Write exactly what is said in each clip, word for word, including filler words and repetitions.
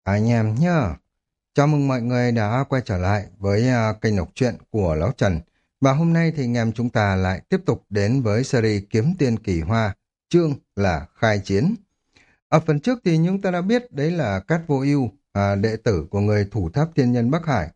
Anh em nhá. Chào mừng mọi người đã quay trở lại với à, kênh đọc truyện của Lão Trần. Và hôm nay thì anh em chúng ta lại tiếp tục đến với series Kiếm Tiên Kỳ Hoa, chương là Khai Chiến. Ở phần trước thì chúng ta đã biết đấy là Cát Vô Ưu, à, đệ tử của người thủ tháp thiên nhân Bắc Hải,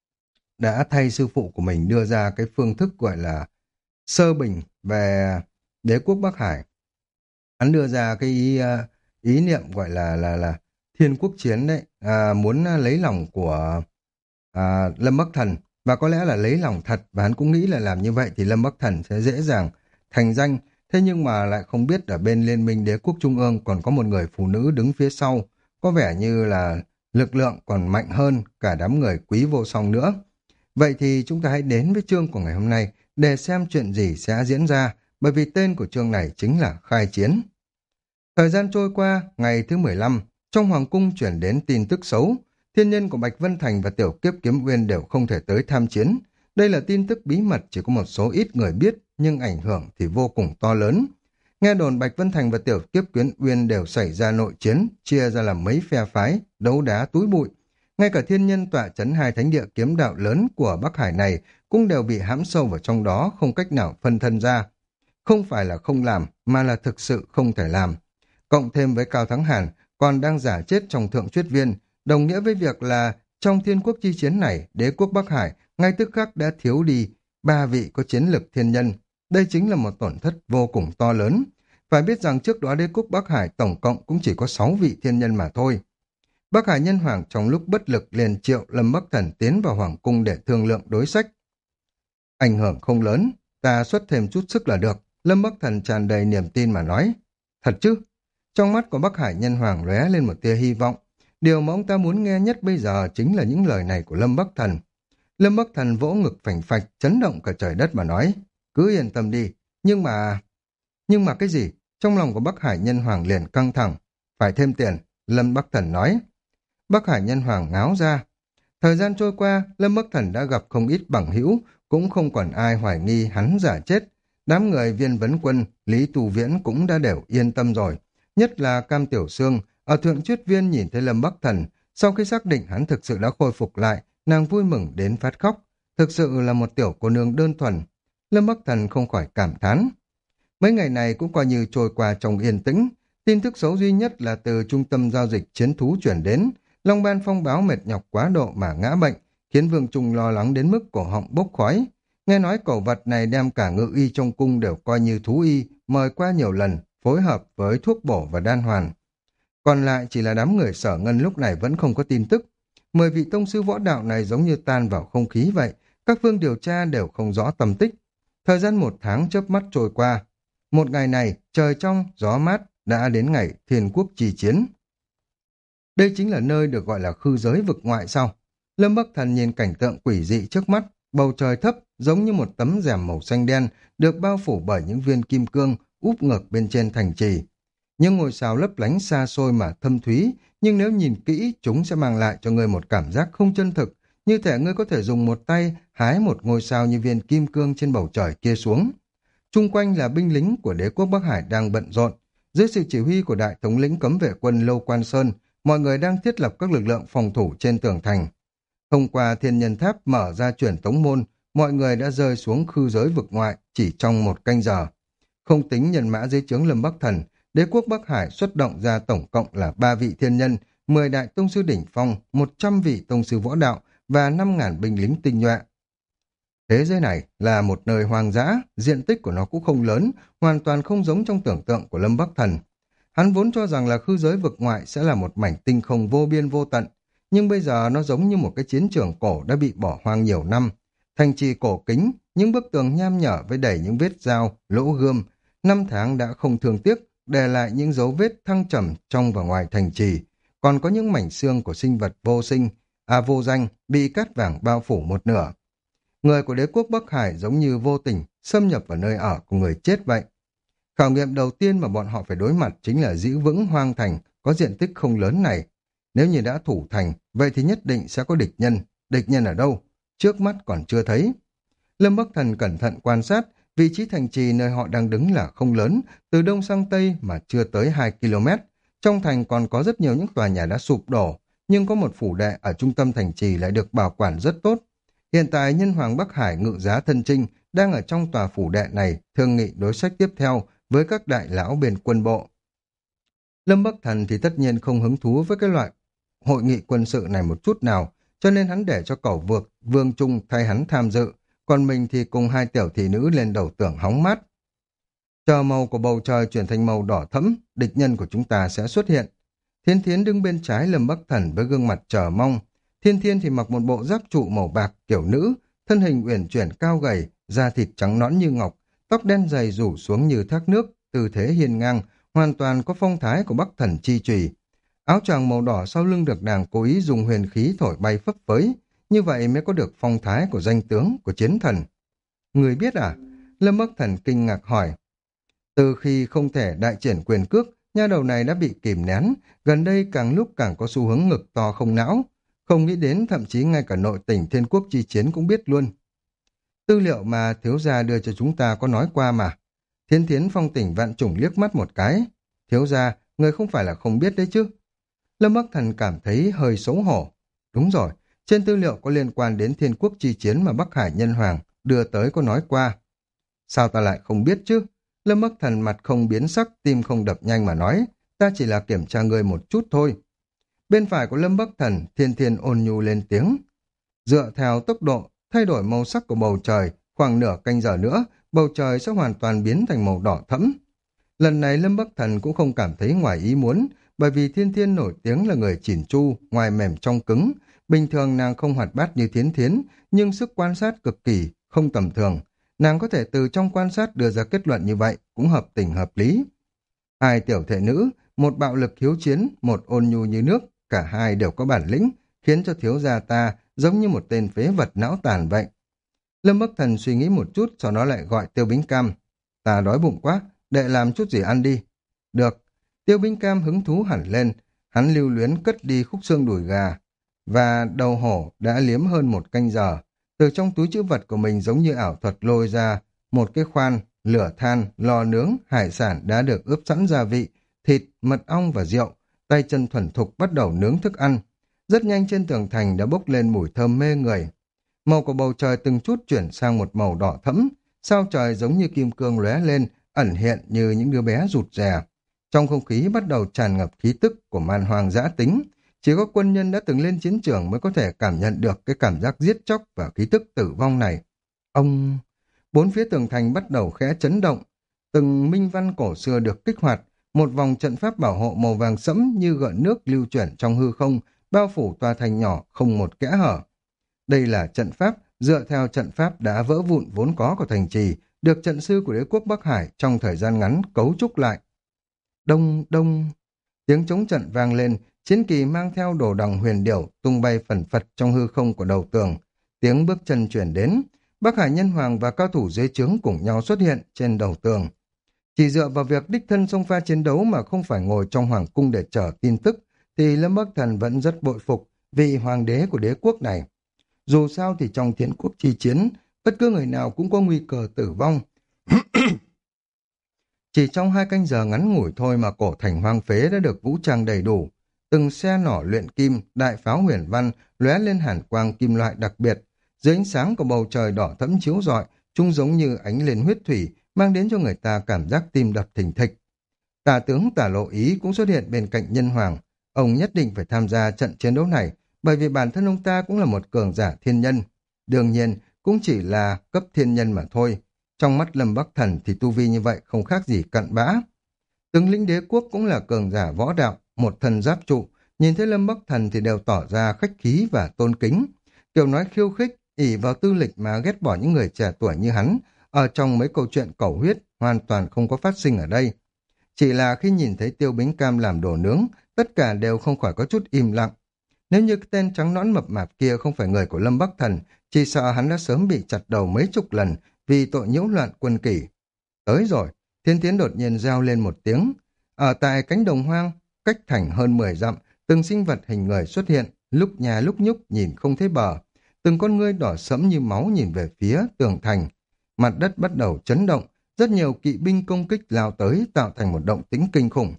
đã thay sư phụ của mình đưa ra cái phương thức gọi là sơ bình về đế quốc Bắc Hải. Hắn đưa ra cái ý, à, ý niệm gọi là là là thiên quốc chiến đấy, à, muốn à, lấy lòng của à, Lâm Bắc Thần, và có lẽ là lấy lòng thật, và hắn cũng nghĩ là làm như vậy thì Lâm Bắc Thần sẽ dễ dàng thành danh. Thế nhưng mà lại không biết ở bên Liên minh Đế quốc Trung ương còn có một người phụ nữ đứng phía sau, có vẻ như là lực lượng còn mạnh hơn cả đám người Quý Vô Song nữa. Vậy thì chúng ta hãy đến với chương của ngày hôm nay để xem chuyện gì sẽ diễn ra, bởi vì tên của chương này chính là Khai Chiến. Thời gian trôi qua, ngày thứ mười lăm, trong hoàng cung chuyển đến tin tức xấu. Thiên nhân của Bạch Vân Thành và Tiểu Kiếp Kiếm Uyên đều không thể tới tham chiến. Đây là tin tức bí mật chỉ có một số ít người biết, nhưng ảnh hưởng thì vô cùng to lớn. Nghe đồn Bạch Vân Thành và Tiểu Kiếp Kiếm Uyên đều xảy ra nội chiến, chia ra làm mấy phe phái, đấu đá túi bụi. Ngay cả thiên nhân tọa chấn hai thánh địa kiếm đạo lớn của Bắc Hải này cũng đều bị hãm sâu vào trong đó, không cách nào phân thân ra. Không phải là không làm, mà là thực sự không thể làm. Cộng thêm với Cao Thắng Hàn còn đang giả chết trong Thượng Chuyết Viên, đồng nghĩa với việc là trong thiên quốc chi chiến này, đế quốc Bắc Hải ngay tức khắc đã thiếu đi ba vị có chiến lực thiên nhân. Đây chính là một tổn thất vô cùng to lớn. Phải biết rằng trước đó đế quốc Bắc Hải tổng cộng cũng chỉ có sáu vị thiên nhân mà thôi. Bắc Hải Nhân Hoàng trong lúc bất lực liền triệu Lâm Bắc Thần tiến vào hoàng cung để thương lượng đối sách. Ảnh hưởng không lớn, ta xuất thêm chút sức là được. Lâm Bắc Thần tràn đầy niềm tin mà nói. Thật chứ? Trong mắt của Bắc Hải Nhân Hoàng lóe lên một tia hy vọng. Điều mà ông ta muốn nghe nhất bây giờ chính là những lời này của Lâm Bắc Thần. Lâm Bắc Thần vỗ ngực phành phạch, chấn động cả trời đất mà nói. Cứ yên tâm đi, nhưng mà... Nhưng mà cái gì? Trong lòng của Bắc Hải Nhân Hoàng liền căng thẳng. Phải thêm tiền, Lâm Bắc Thần nói. Bắc Hải Nhân Hoàng ngáo ra. Thời gian trôi qua, Lâm Bắc Thần đã gặp không ít bằng hữu, cũng không còn ai hoài nghi hắn giả chết. Đám người Viên Vấn Quân, Lý Tù Viễn cũng đã đều yên tâm rồi. Nhất là Cam Tiểu Sương, ở Thượng Chuyết Viên nhìn thấy Lâm Bắc Thần, sau khi xác định hắn thực sự đã khôi phục lại, nàng vui mừng đến phát khóc. Thực sự là một tiểu cô nương đơn thuần. Lâm Bắc Thần không khỏi cảm thán. Mấy ngày này cũng coi như trôi qua trong yên tĩnh. Tin tức xấu duy nhất là từ trung tâm giao dịch chiến thú chuyển đến. Long Ban Phong báo mệt nhọc quá độ mà ngã bệnh, khiến Vương Trung lo lắng đến mức cổ họng bốc khói. Nghe nói cẩu vật này đem cả ngự y trong cung đều coi như thú y, mời qua nhiều lần, phối hợp với thuốc bổ và đan hoàn. Còn lại chỉ là đám người Sở Ngân lúc này vẫn không có tin tức. Mười vị tông sư võ đạo này giống như tan vào không khí vậy, các phương điều tra đều không rõ tầm tích. Thời gian một tháng chớp mắt trôi qua. Một ngày này, trời trong, gió mát, đã đến ngày Thiên Quốc chi chiến. Đây chính là nơi được gọi là khư giới vực ngoại sao? Lâm Bắc Thần nhìn cảnh tượng quỷ dị trước mắt, bầu trời thấp giống như một tấm rèm màu xanh đen được bao phủ bởi những viên kim cương úp ngược bên trên thành trì. Những ngôi sao lấp lánh xa xôi mà thâm thúy, nhưng nếu nhìn kỹ chúng sẽ mang lại cho ngươi một cảm giác không chân thực, như thể ngươi có thể dùng một tay hái một ngôi sao như viên kim cương trên bầu trời kia xuống. Chung quanh là binh lính của đế quốc Bắc Hải đang bận rộn. Dưới sự chỉ huy của đại thống lĩnh cấm vệ quân Lâu Quan Sơn, mọi người đang thiết lập các lực lượng phòng thủ trên tường thành. Thông qua thiên nhân tháp mở ra truyền tống môn, mọi người đã rơi xuống khư giới vực ngoại chỉ trong một canh giờ. Không tính nhân mã dưới trướng Lâm Bắc Thần, đế quốc Bắc Hải xuất động ra tổng cộng là ba vị thiên nhân, mười đại tông sư đỉnh phong, một trăm vị tông sư võ đạo và năm ngàn binh lính tinh nhuệ. Thế giới này là một nơi hoang dã, diện tích của nó cũng không lớn, hoàn toàn không giống trong tưởng tượng của Lâm Bắc Thần. Hắn vốn cho rằng là khư giới vực ngoại sẽ là một mảnh tinh không vô biên vô tận, nhưng bây giờ nó giống như một cái chiến trường cổ đã bị bỏ hoang nhiều năm. Thành trì cổ kính, những bức tường nham nhở với đầy những vết dao, lỗ gươm, năm tháng đã không thương tiếc, để lại những dấu vết thăng trầm trong và ngoài thành trì. Còn có những mảnh xương của sinh vật vô sinh, à vô danh, bị cát vàng bao phủ một nửa. Người của đế quốc Bắc Hải giống như vô tình xâm nhập vào nơi ở của người chết vậy. Khảo nghiệm đầu tiên mà bọn họ phải đối mặt chính là giữ vững hoang thành có diện tích không lớn này. Nếu như đã thủ thành, vậy thì nhất định sẽ có địch nhân. Địch nhân ở đâu? Trước mắt còn chưa thấy. Lâm Bắc Thần cẩn thận quan sát, vị trí thành trì nơi họ đang đứng là không lớn, từ đông sang tây mà chưa tới hai ki lô mét. Trong thành còn có rất nhiều những tòa nhà đã sụp đổ, nhưng có một phủ đệ ở trung tâm thành trì lại được bảo quản rất tốt. Hiện tại nhân hoàng Bắc Hải ngự giá thân chinh đang ở trong tòa phủ đệ này thương nghị đối sách tiếp theo với các đại lão bên quân bộ. Lâm Bắc Thần thì tất nhiên không hứng thú với cái loại hội nghị quân sự này một chút nào, cho nên hắn để cho cẩu vượt Vương Trung thay hắn tham dự, còn mình thì cùng hai tiểu thị nữ lên đầu tường hóng mát. Chờ màu của bầu trời chuyển thành màu đỏ thẫm, địch nhân của chúng ta sẽ xuất hiện. Thiên Thiến đứng bên trái Lâm Bắc Thần với gương mặt chờ mong. Thiên Thiên thì mặc một bộ giáp trụ màu bạc kiểu nữ, thân hình uyển chuyển cao gầy, da thịt trắng nõn như ngọc, tóc đen dày rủ xuống như thác nước, tư thế hiên ngang, hoàn toàn có phong thái của Bắc Thần chi chùy. Áo choàng màu đỏ sau lưng được nàng cố ý dùng huyền khí thổi bay phấp phới, như vậy mới có được phong thái của danh tướng, của chiến thần. Người biết à? Lâm Bắc Thần kinh ngạc hỏi. Từ khi không thể đại triển quyền cước, nha đầu này đã bị kìm nén, gần đây càng lúc càng có xu hướng ngực to không não. Không nghĩ đến thậm chí ngay cả nội tình Thiên Quốc chi chiến cũng biết luôn. Tư liệu mà thiếu gia đưa cho chúng ta có nói qua mà. Thiên Thiến phong tỉnh vạn chủng liếc mắt một cái. Thiếu gia, người không phải là không biết đấy chứ. Lâm Bắc Thần cảm thấy hơi xấu hổ. Đúng rồi, trên tư liệu có liên quan đến Thiên Quốc chi chiến mà Bắc Hải Nhân Hoàng đưa tới có nói qua. Sao ta lại không biết chứ? Lâm Bắc Thần mặt không biến sắc, tim không đập nhanh mà nói, ta chỉ là kiểm tra người một chút thôi. Bên phải của Lâm Bắc Thần, Thiên Thiên ôn nhu lên tiếng. Dựa theo tốc độ thay đổi màu sắc của bầu trời, khoảng nửa canh giờ nữa, bầu trời sẽ hoàn toàn biến thành màu đỏ thẫm. Lần này Lâm Bắc Thần cũng không cảm thấy ngoài ý muốn, bởi vì Thiên Thiên nổi tiếng là người chỉn chu, ngoài mềm trong cứng. Bình thường nàng không hoạt bát như Thiến Thiến, nhưng sức quan sát cực kỳ, không tầm thường. Nàng có thể từ trong quan sát đưa ra kết luận như vậy, cũng hợp tình hợp lý. Hai tiểu thể nữ, một bạo lực hiếu chiến, một ôn nhu như nước, cả hai đều có bản lĩnh, khiến cho thiếu gia ta giống như một tên phế vật não tàn vậy. Lâm Bắc Thần suy nghĩ một chút, sau đó lại gọi Tiêu Bính Cam. Ta đói bụng quá, đệ làm chút gì ăn đi. Được. Tiêu Bính Cam hứng thú hẳn lên, hắn lưu luyến cất đi khúc xương đùi gà, và đầu hổ đã liếm hơn một canh giờ. Từ trong túi trữ vật của mình giống như ảo thuật lôi ra một cái khoan, lửa than, lò nướng, hải sản đã được ướp sẵn gia vị, thịt, mật ong và rượu, tay chân thuần thục bắt đầu nướng thức ăn. Rất nhanh trên tường thành đã bốc lên mùi thơm mê người. Màu của bầu trời từng chút chuyển sang một màu đỏ thẫm, sao trời giống như kim cương lóe lên, ẩn hiện như những đứa bé rụt rè. Trong không khí bắt đầu tràn ngập khí tức của man hoang dã tính. Chỉ có quân nhân đã từng lên chiến trường mới có thể cảm nhận được cái cảm giác giết chóc và khí tức tử vong này. Ông... Bốn phía tường thành bắt đầu khẽ chấn động. Từng minh văn cổ xưa được kích hoạt, một vòng trận pháp bảo hộ màu vàng sẫm như gợn nước lưu chuyển trong hư không, bao phủ tòa thành nhỏ không một kẽ hở. Đây là trận pháp, dựa theo trận pháp đã vỡ vụn vốn có của thành trì, được trận sư của đế quốc Bắc Hải trong thời gian ngắn cấu trúc lại. Đông, đông... Tiếng trống trận vang lên, chiến kỳ mang theo đồ đằng huyền điểu tung bay phần phật trong hư không của đầu tường. Tiếng bước chân chuyển đến, Bắc Hải Nhân Hoàng và cao thủ dưới trướng cùng nhau xuất hiện trên đầu tường. Chỉ dựa vào việc đích thân xông pha chiến đấu mà không phải ngồi trong hoàng cung để chờ tin tức, thì Lâm Bắc Thần vẫn rất bội phục vị hoàng đế của đế quốc này. Dù sao thì trong Thiên Quốc chi chiến, bất cứ người nào cũng có nguy cơ tử vong. Chỉ trong hai canh giờ ngắn ngủi thôi mà cổ thành hoang phế đã được vũ trang đầy đủ. Từng xe nỏ luyện kim, đại pháo huyền văn lóe lên hàn quang kim loại đặc biệt. Dưới ánh sáng của bầu trời đỏ thẫm chiếu rọi, chúng giống như ánh lên huyết thủy, mang đến cho người ta cảm giác tim đập thình thịch. Tả tướng Tả Lộ Ý cũng xuất hiện bên cạnh Nhân Hoàng. Ông nhất định phải tham gia trận chiến đấu này, bởi vì bản thân ông ta cũng là một cường giả thiên nhân. Đương nhiên, cũng chỉ là cấp thiên nhân mà thôi. Trong mắt Lâm Bắc Thần thì tu vi như vậy không khác gì cặn bã. Tướng lĩnh đế quốc cũng là cường giả võ đạo, một thần giáp trụ, nhìn thấy Lâm Bắc Thần thì đều tỏ ra khách khí và tôn kính. Kiểu nói khiêu khích, ỷ vào tư lịch mà ghét bỏ những người trẻ tuổi như hắn, ở trong mấy câu chuyện cẩu huyết hoàn toàn không có phát sinh ở đây. Chỉ là khi nhìn thấy Tiêu Bính Cam làm đồ nướng, tất cả đều không khỏi có chút im lặng. Nếu như cái tên trắng nõn mập mạp kia không phải người của Lâm Bắc Thần, chỉ sợ hắn đã sớm bị chặt đầu mấy chục lần vì tội nhiễu loạn quân kỷ. Tới rồi, Thiên Thiến đột nhiên reo lên một tiếng. Ở tại cánh đồng hoang, cách thành hơn mười dặm, từng sinh vật hình người xuất hiện, lúc nhà lúc nhúc nhìn không thấy bờ. Từng con ngươi đỏ sẫm như máu nhìn về phía tường thành. Mặt đất bắt đầu chấn động, rất nhiều kỵ binh công kích lao tới tạo thành một động tĩnh kinh khủng.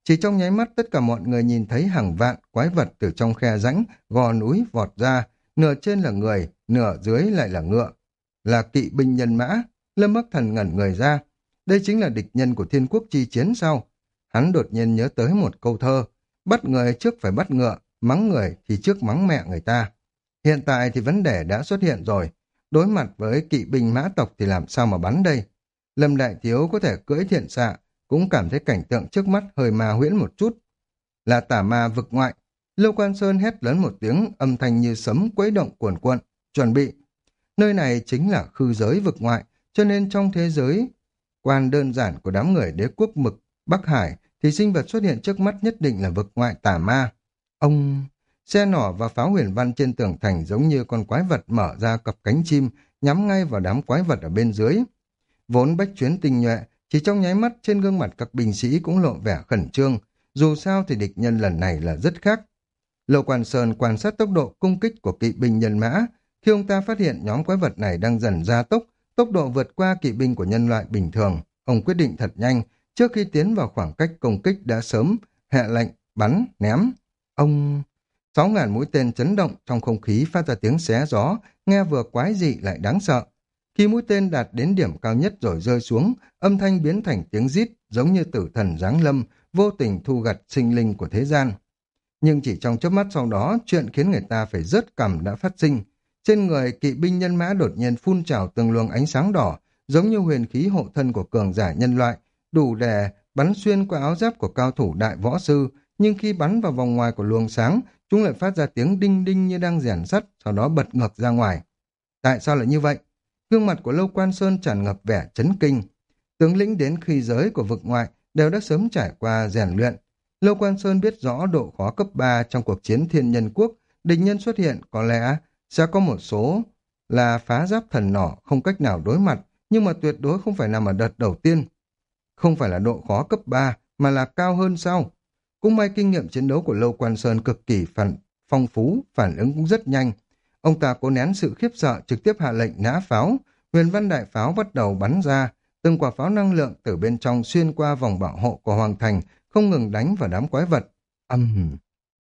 Chỉ trong nháy mắt tất cả mọi người nhìn thấy hàng vạn quái vật từ trong khe rãnh, gò núi vọt ra, nửa trên là người, nửa dưới lại là ngựa. Là kỵ binh nhân mã. Lâm Bắc Thần ngẩn người ra. Đây chính là địch nhân của thiên quốc chi chiến sao? Hắn đột nhiên nhớ tới một câu thơ. Bắt người trước phải bắt ngựa, mắng người thì trước mắng mẹ người ta. Hiện tại thì vấn đề đã xuất hiện rồi. Đối mặt với kỵ binh mã tộc thì làm sao mà bắn đây? Lâm Đại Thiếu có thể cưỡi thiện xạ, cũng cảm thấy cảnh tượng trước mắt hơi ma huyễn một chút. Là tà ma vực ngoại. Lưu Quan Sơn hét lớn một tiếng, âm thanh như sấm quấy động cuồn cuộn. Chuẩn bị. Nơi này chính là khư giới vực ngoại, cho nên trong thế giới quan đơn giản của đám người đế quốc mực Bắc Hải thì sinh vật xuất hiện trước mắt nhất định là vực ngoại tà ma. Ông... Xe nỏ và pháo huyền văn trên tường thành giống như con quái vật mở ra cặp cánh chim, nhắm ngay vào đám quái vật ở bên dưới. Vốn bách chuyến tinh nhuệ, chỉ trong nháy mắt trên gương mặt các binh sĩ cũng lộ vẻ khẩn trương, dù sao thì địch nhân lần này là rất khác. Lô Quan Sơn quan sát tốc độ cung kích của kỵ binh nhân mã, khi ông ta phát hiện nhóm quái vật này đang dần gia tốc, tốc độ vượt qua kỵ binh của nhân loại bình thường, ông quyết định thật nhanh, trước khi tiến vào khoảng cách công kích đã sớm hạ lệnh bắn, ném. Ông... Sáu ngàn mũi tên chấn động trong không khí phát ra tiếng xé gió, nghe vừa quái dị lại đáng sợ. Khi mũi tên đạt đến điểm cao nhất rồi rơi xuống, âm thanh biến thành tiếng rít giống như tử thần giáng lâm, vô tình thu gặt sinh linh của thế gian. Nhưng chỉ trong chớp mắt sau đó, chuyện khiến người ta phải rớt cằm đã phát sinh. Trên người kỵ binh nhân mã đột nhiên phun trào từng luồng ánh sáng đỏ, giống như huyền khí hộ thân của cường giả nhân loại, đủ để bắn xuyên qua áo giáp của cao thủ đại võ sư, nhưng khi bắn vào vòng ngoài của luồng sáng, chúng lại phát ra tiếng đinh đinh như đang rèn sắt, sau đó bật ngược ra ngoài. Tại sao lại như vậy? Gương mặt của Lâu Quan Sơn tràn ngập vẻ chấn kinh. Tướng lĩnh đến khi giới của vực ngoại đều đã sớm trải qua rèn luyện. Lâu Quan Sơn biết rõ độ khó cấp ba trong cuộc chiến thiên nhân quốc, địch nhân xuất hiện có lẽ sẽ có một số là phá giáp thần nỏ không cách nào đối mặt, nhưng mà tuyệt đối không phải nằm ở đợt đầu tiên. Không phải là độ khó cấp ba, mà là cao hơn sao? Cũng may kinh nghiệm chiến đấu của Lâu Quan Sơn cực kỳ phản, phong phú, phản ứng cũng rất nhanh. Ông ta cố nén sự khiếp sợ, trực tiếp hạ lệnh nã pháo. Huyền văn đại pháo bắt đầu bắn ra, từng quả pháo năng lượng từ bên trong xuyên qua vòng bảo hộ của Hoàng Thành, không ngừng đánh vào đám quái vật. Âm um.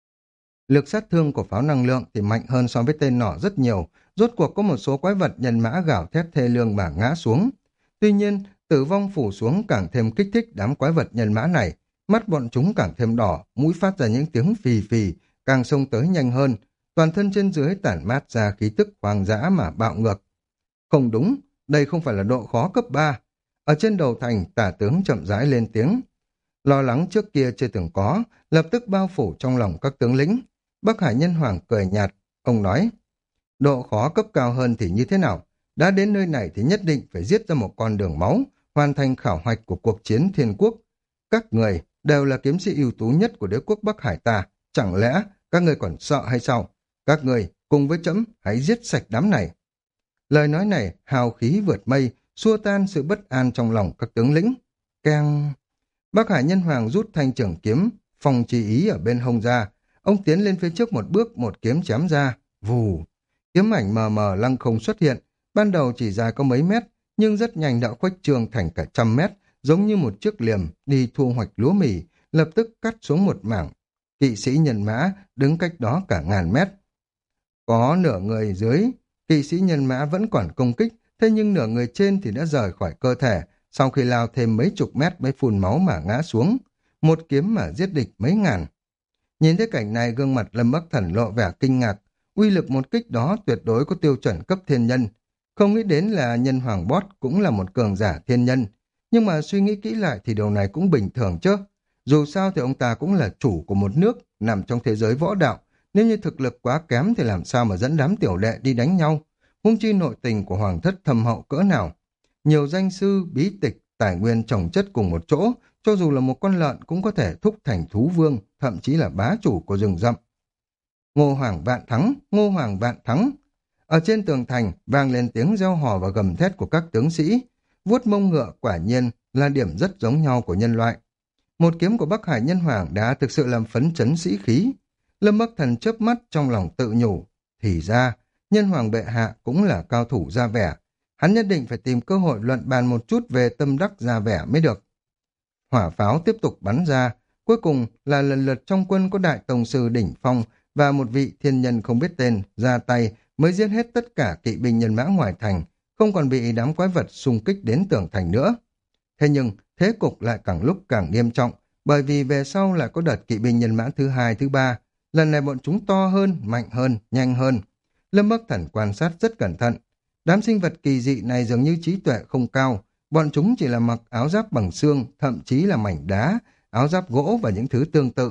Lực sát thương của pháo năng lượng thì mạnh hơn so với tên nỏ rất nhiều, rốt cuộc có một số quái vật nhân mã gào thét thê lương mà ngã xuống. Tuy nhiên, tử vong phủ xuống càng thêm kích thích đám quái vật nhân mã này, mắt bọn chúng càng thêm đỏ, mũi phát ra những tiếng phì phì, càng xông tới nhanh hơn, toàn thân trên dưới tản mát ra khí tức hoang dã mà bạo ngược. Không đúng, đây không phải là độ khó cấp ba. Ở trên đầu thành, tả tướng chậm rãi lên tiếng. Lo lắng trước kia chưa từng có, lập tức bao phủ trong lòng các tướng lĩnh. Bắc Hải Nhân Hoàng cười nhạt, ông nói, độ khó cấp cao hơn thì như thế nào? Đã đến nơi này thì nhất định phải giết ra một con đường máu, hoàn thành khảo hoạch của cuộc chiến thiên quốc. Các người đều là kiếm sĩ ưu tú nhất của đế quốc Bắc Hải ta, chẳng lẽ các người còn sợ hay sao? Các người cùng với trẫm hãy giết sạch đám này. Lời nói này hào khí vượt mây, xua tan sự bất an trong lòng các tướng lĩnh. Keng! Bắc Hải Nhân Hoàng rút thanh trường kiếm, phòng trì ý ở bên hông ra. Ông tiến lên phía trước một bước, một kiếm chém ra. Vù! Kiếm ảnh mờ mờ lăng không xuất hiện. Ban đầu chỉ dài có mấy mét, nhưng rất nhanh đã khuếch trương thành cả trăm mét, giống như một chiếc liềm đi thu hoạch lúa mì, lập tức cắt xuống một mảng. Kỵ sĩ nhân mã đứng cách đó cả ngàn mét. Có nửa người dưới, kỵ sĩ nhân mã vẫn còn công kích, thế nhưng nửa người trên thì đã rời khỏi cơ thể, sau khi lao thêm mấy chục mét mới phun máu mà ngã xuống. Một kiếm mà giết địch mấy ngàn. Nhìn thấy cảnh này, gương mặt Lâm Bắc Thần lộ vẻ kinh ngạc, uy lực một kích đó tuyệt đối có tiêu chuẩn cấp thiên nhân. Không nghĩ đến là nhân hoàng Bót cũng là một cường giả thiên nhân, nhưng mà suy nghĩ kỹ lại thì điều này cũng bình thường chứ. Dù sao thì ông ta cũng là chủ của một nước nằm trong thế giới võ đạo, nếu như thực lực quá kém thì làm sao mà dẫn đám tiểu đệ đi đánh nhau. Huống chi nội tình của hoàng thất thâm hậu cỡ nào. Nhiều danh sư, bí tịch, tài nguyên chồng chất cùng một chỗ, cho dù là một con lợn cũng có thể thúc thành thú vương, thậm chí là bá chủ của rừng rậm. Ngô Hoàng vạn thắng, Ngô Hoàng vạn thắng. Ở trên tường thành vang lên tiếng reo hò và gầm thét của các tướng sĩ. Vuốt mông ngựa quả nhiên là điểm rất giống nhau của nhân loại. Một kiếm của Bắc Hải Nhân Hoàng đã thực sự làm phấn chấn sĩ khí. Lâm Bắc Thần chớp mắt trong lòng tự nhủ. Thì ra, Nhân Hoàng bệ hạ cũng là cao thủ ra vẻ. Hắn nhất định phải tìm cơ hội luận bàn một chút về tâm đắc ra vẻ mới được. Hỏa pháo tiếp tục bắn ra, Cuối cùng là lần lượt trong quân có đại tông sư đỉnh phong và một vị thiên nhân không biết tên ra tay mới giết hết tất cả kỵ binh nhân mã ngoài thành, không còn bị đám quái vật xung kích đến tường thành nữa. Thế nhưng, thế cục lại càng lúc càng nghiêm trọng, bởi vì về sau lại có đợt kỵ binh nhân mã thứ hai, thứ ba. Lần này bọn chúng to hơn, mạnh hơn, nhanh hơn. Lâm Bắc Thần quan sát rất cẩn thận. Đám sinh vật kỳ dị này dường như trí tuệ không cao. Bọn chúng chỉ là mặc áo giáp bằng xương, thậm chí là mảnh đá, áo giáp gỗ và những thứ tương tự.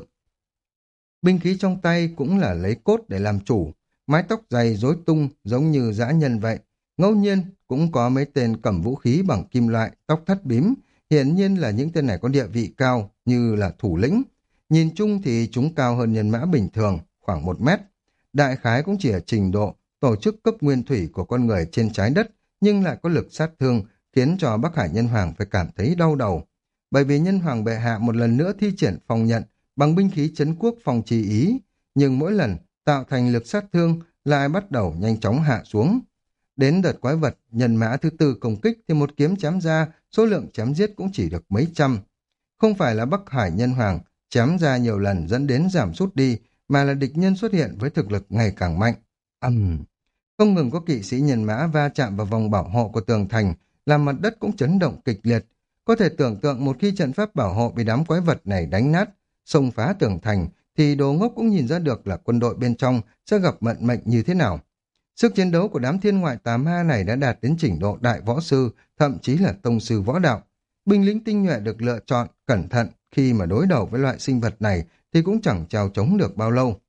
Binh khí trong tay cũng là lấy cốt để làm chủ. Mái tóc dày rối tung giống như dã nhân vậy. Ngẫu nhiên cũng có mấy tên cầm vũ khí bằng kim loại, tóc thắt bím. Hiển nhiên là những tên này có địa vị cao như là thủ lĩnh. Nhìn chung thì chúng cao hơn nhân mã bình thường, khoảng một mét. Đại khái cũng chỉ ở trình độ tổ chức cấp nguyên thủy của con người trên trái đất, nhưng lại có lực sát thương, khiến cho Bắc Hải Nhân Hoàng phải cảm thấy đau đầu. Bởi vì Nhân Hoàng bệ hạ một lần nữa thi triển phong nhận bằng binh khí trấn quốc phong trì ý, nhưng mỗi lần tạo thành lực sát thương lại bắt đầu nhanh chóng hạ xuống. Đến đợt quái vật nhân mã thứ tư công kích thì một kiếm chém ra, số lượng chém giết cũng chỉ được mấy trăm. Không phải là Bắc Hải Nhân Hoàng chém ra nhiều lần dẫn đến giảm sút đi, mà là địch nhân xuất hiện với thực lực ngày càng mạnh. Ầm, um, không ngừng có kỵ sĩ nhân mã va chạm vào vòng bảo hộ của tường thành, làm mặt đất cũng chấn động kịch liệt. Có thể tưởng tượng một khi trận pháp bảo hộ bị đám quái vật này đánh nát, xông phá tường thành, thì đồ ngốc cũng nhìn ra được là quân đội bên trong sẽ gặp vận mệnh như thế nào. Sức chiến đấu của đám thiên ngoại tà ma này đã đạt đến trình độ đại võ sư, thậm chí là tông sư võ đạo. Binh lính tinh nhuệ được lựa chọn, cẩn thận khi mà đối đầu với loại sinh vật này thì cũng chẳng chào chống được bao lâu.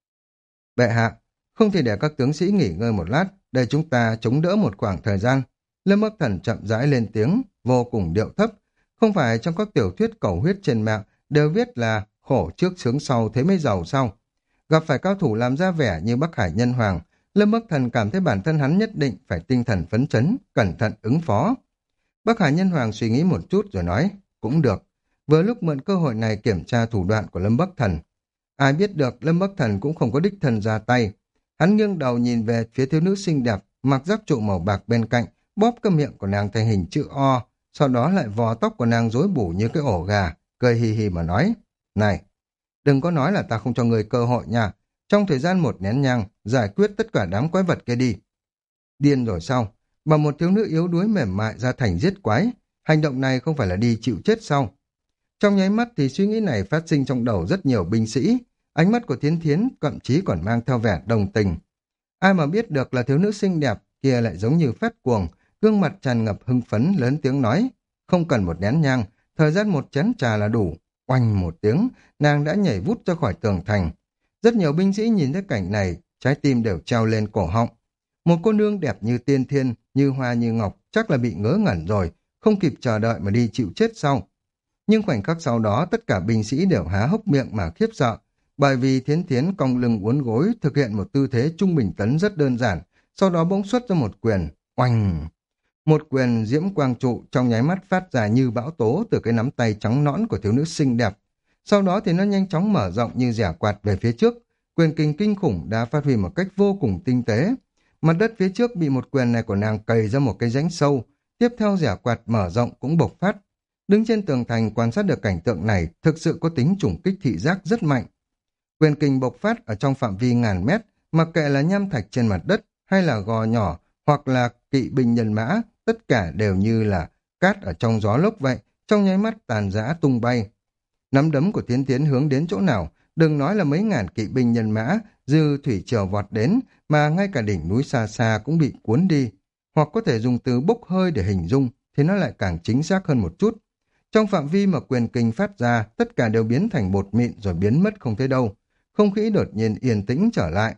Bệ hạ, không thể để các tướng sĩ nghỉ ngơi một lát, để chúng ta chống đỡ một khoảng thời gian. Lâm Bắc Thần chậm rãi lên tiếng, vô cùng điệu thấp. Không phải trong các tiểu thuyết cầu huyết trên mạng đều viết là khổ trước sướng sau thế mới giàu sau. Gặp phải cao thủ làm ra vẻ như Bắc Hải Nhân Hoàng, Lâm Bắc Thần cảm thấy bản thân hắn nhất định phải tinh thần phấn chấn, cẩn thận ứng phó. Bắc Hải Nhân Hoàng suy nghĩ một chút rồi nói, cũng được. Vừa lúc mượn cơ hội này kiểm tra thủ đoạn của Lâm Bắc Thần. Ai biết được Lâm Bắc Thần cũng không có đích thân ra tay. Hắn nghiêng đầu nhìn về phía thiếu nữ xinh đẹp, mặc giáp trụ màu bạc bên cạnh, bóp cái miệng của nàng thành hình chữ O, sau đó lại vò tóc của nàng rối bù như cái ổ gà, cười hì hì mà nói, này, đừng có nói là ta không cho người cơ hội nha, trong thời gian một nén nhang, giải quyết tất cả đám quái vật kia đi. Điên rồi sao? Mà một thiếu nữ yếu đuối mềm mại ra thành giết quái, hành động này không phải là đi chịu chết sao? Trong nháy mắt thì suy nghĩ này phát sinh trong đầu rất nhiều binh sĩ, ánh mắt của Thiến Thiến thậm chí còn mang theo vẻ đồng tình. Ai mà biết được là thiếu nữ xinh đẹp kia lại giống như phát cuồng, gương mặt tràn ngập hưng phấn lớn tiếng nói, không cần một nén nhang, thời gian một chén trà là đủ. Oanh một tiếng, nàng đã nhảy vút ra khỏi tường thành. Rất nhiều binh sĩ nhìn thấy cảnh này, trái tim đều treo lên cổ họng. Một cô nương đẹp như tiên thiên, như hoa như ngọc, chắc là bị ngớ ngẩn rồi, không kịp chờ đợi mà đi chịu chết sau. Nhưng khoảnh khắc sau đó, tất cả binh sĩ đều há hốc miệng mà khiếp sợ, bởi vì Thiến Thiến cong lưng uốn gối thực hiện một tư thế trung bình tấn rất đơn giản, sau đó bỗng xuất ra một quyền, oanh. Một quyền diễm quang trụ trong nháy mắt phát ra như bão tố từ cái nắm tay trắng nõn của thiếu nữ xinh đẹp. Sau đó thì nó nhanh chóng mở rộng như giẻ quạt về phía trước, quyền kình kinh khủng đã phát huy một cách vô cùng tinh tế. Mặt đất phía trước bị một quyền này của nàng cày ra một cái rãnh sâu, tiếp theo giẻ quạt mở rộng cũng bộc phát. Đứng trên tường thành quan sát được cảnh tượng này thực sự có tính trùng kích thị giác rất mạnh. Quyền kình bộc phát ở trong phạm vi ngàn mét, mặc kệ là nham thạch trên mặt đất hay là gò nhỏ hoặc là kỵ binh nhân mã, tất cả đều như là cát ở trong gió lốc vậy, trong nháy mắt tàn rã tung bay. Nắm đấm của Thiến Thiến hướng đến chỗ nào, đừng nói là mấy ngàn kỵ binh nhân mã dư thủy triều vọt đến, mà ngay cả đỉnh núi xa xa cũng bị cuốn đi. Hoặc có thể dùng từ bốc hơi để hình dung thì nó lại càng chính xác hơn một chút. Trong phạm vi mà quyền kình phát ra, tất cả đều biến thành bột mịn rồi biến mất không thấy đâu. Không khí đột nhiên yên tĩnh trở lại.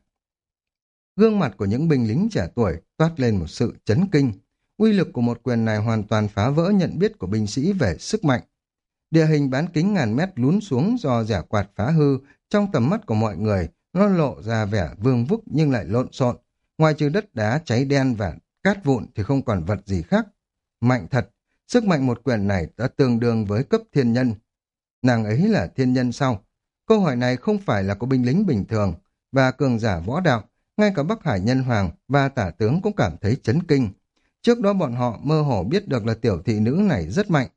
Gương mặt của những binh lính trẻ tuổi toát lên một sự chấn kinh. Uy lực của một quyền này hoàn toàn phá vỡ nhận biết của binh sĩ về sức mạnh. Địa hình bán kính ngàn mét lún xuống do giẻ quạt phá hư, trong tầm mắt của mọi người, nó lộ ra vẻ vương vức nhưng lại lộn xộn. Ngoài trừ đất đá cháy đen và cát vụn thì không còn vật gì khác. Mạnh thật, sức mạnh một quyền này đã tương đương với cấp thiên nhân. Nàng ấy là thiên nhân sao? Câu hỏi này không phải là của binh lính bình thường và cường giả võ đạo, ngay cả Bắc Hải Nhân Hoàng và tả tướng cũng cảm thấy chấn kinh. Trước đó bọn họ mơ hồ biết được là tiểu thị nữ này rất mạnh,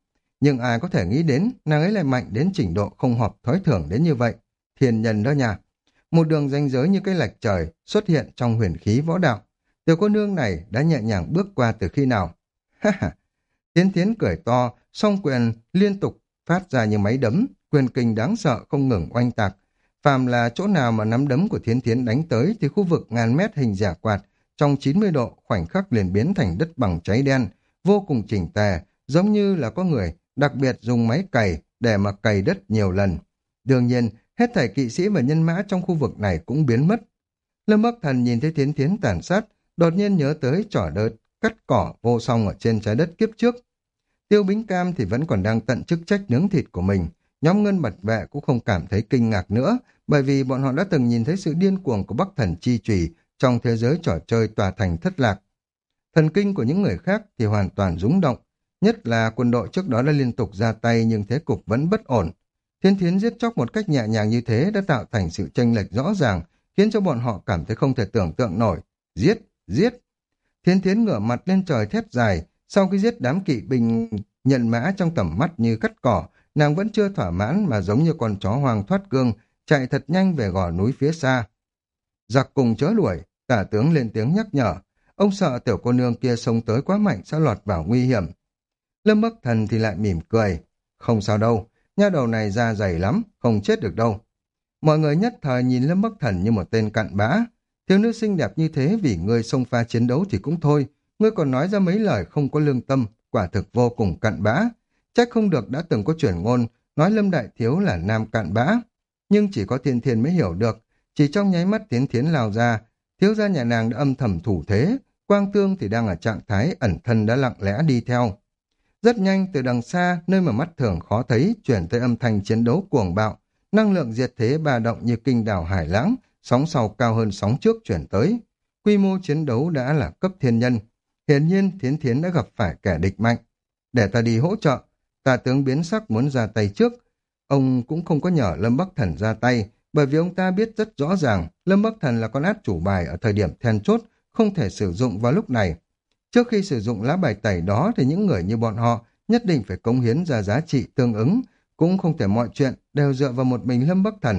Nhưng ai có thể nghĩ đến, nàng ấy lại mạnh đến trình độ không hợp thói thường đến như vậy. Thiên nhân đó nha. Một đường ranh giới như cái lạch trời xuất hiện trong huyền khí võ đạo. Tiểu cô nương này đã nhẹ nhàng bước qua từ khi nào? Ha ha! Tiến Tiến cười to, song quyền liên tục phát ra như máy đấm, quyền kình đáng sợ không ngừng oanh tạc. Phàm là chỗ nào mà nắm đấm của Thiến Thiến đánh tới thì khu vực ngàn mét hình giả quạt trong chín mươi độ khoảnh khắc liền biến thành đất bằng cháy đen, vô cùng chỉnh tề, giống như là có người đặc biệt dùng máy cày để mà cày đất nhiều lần. Đương nhiên, hết thảy kỵ sĩ và nhân mã trong khu vực này cũng biến mất. Lâm Bắc Thần nhìn thấy Thiến Thiến tàn sát, đột nhiên nhớ tới trò đợt cắt cỏ vô song ở trên trái đất kiếp trước. Tiêu Bính Cam thì vẫn còn đang tận chức trách nướng thịt của mình. Nhóm Ngân Bạch Vệ cũng không cảm thấy kinh ngạc nữa, bởi vì bọn họ đã từng nhìn thấy sự điên cuồng của Bắc Thần Chi Chùy trong thế giới trò chơi tòa thành thất lạc. Thần kinh của những người khác thì hoàn toàn rúng động, nhất là quân đội trước đó đã liên tục ra tay nhưng thế cục vẫn bất ổn. Thiên Thiến giết chóc một cách nhẹ nhàng như thế đã tạo thành sự chênh lệch rõ ràng, khiến cho bọn họ cảm thấy không thể tưởng tượng nổi. Giết, giết. Thiên Thiến ngửa mặt lên trời thét dài, sau khi giết đám kỵ binh nhận mã trong tầm mắt như cắt cỏ, nàng vẫn chưa thỏa mãn mà giống như con chó hoang thoát cương, chạy thật nhanh về gò núi phía xa. Giặc cùng chớ đuổi, tả tướng lên tiếng nhắc nhở. Ông sợ tiểu cô nương kia xông tới quá mạnh sẽ lọt vào nguy hiểm. Lâm Bắc Thần thì lại mỉm cười. Không sao đâu, nha đầu này da dày lắm, không chết được đâu. Mọi người nhất thời nhìn Lâm Bắc Thần như một tên cặn bã. Thiếu nữ xinh đẹp như thế vì ngươi xông pha chiến đấu thì cũng thôi, ngươi còn nói ra mấy lời không có lương tâm, quả thực vô cùng cặn bã. Trách không được đã từng có truyền ngôn, nói Lâm Đại Thiếu là nam cặn bã. Nhưng chỉ có Thiên Thiên mới hiểu được, chỉ trong nháy mắt Tiến Thiến lao ra, thiếu gia nhà nàng đã âm thầm thủ thế, Quang Tương thì đang ở trạng thái ẩn thân đã lặng lẽ đi theo. Rất nhanh từ đằng xa, nơi mà mắt thường khó thấy, chuyển tới âm thanh chiến đấu cuồng bạo, năng lượng diệt thế ba động như kinh đảo hải lãng, sóng sau cao hơn sóng trước chuyển tới. Quy mô chiến đấu đã là cấp thiên nhân. Hiển nhiên Thiến Thiến đã gặp phải kẻ địch mạnh. Để ta đi hỗ trợ, Tả tướng biến sắc muốn ra tay trước. Ông cũng không có nhờ Lâm Bắc Thần ra tay, bởi vì ông ta biết rất rõ ràng Lâm Bắc Thần là con át chủ bài ở thời điểm then chốt, không thể sử dụng vào lúc này. Trước khi sử dụng lá bài tẩy đó thì những người như bọn họ nhất định phải cống hiến ra giá trị tương ứng, cũng không thể mọi chuyện đều dựa vào một mình Lâm Bắc Thần.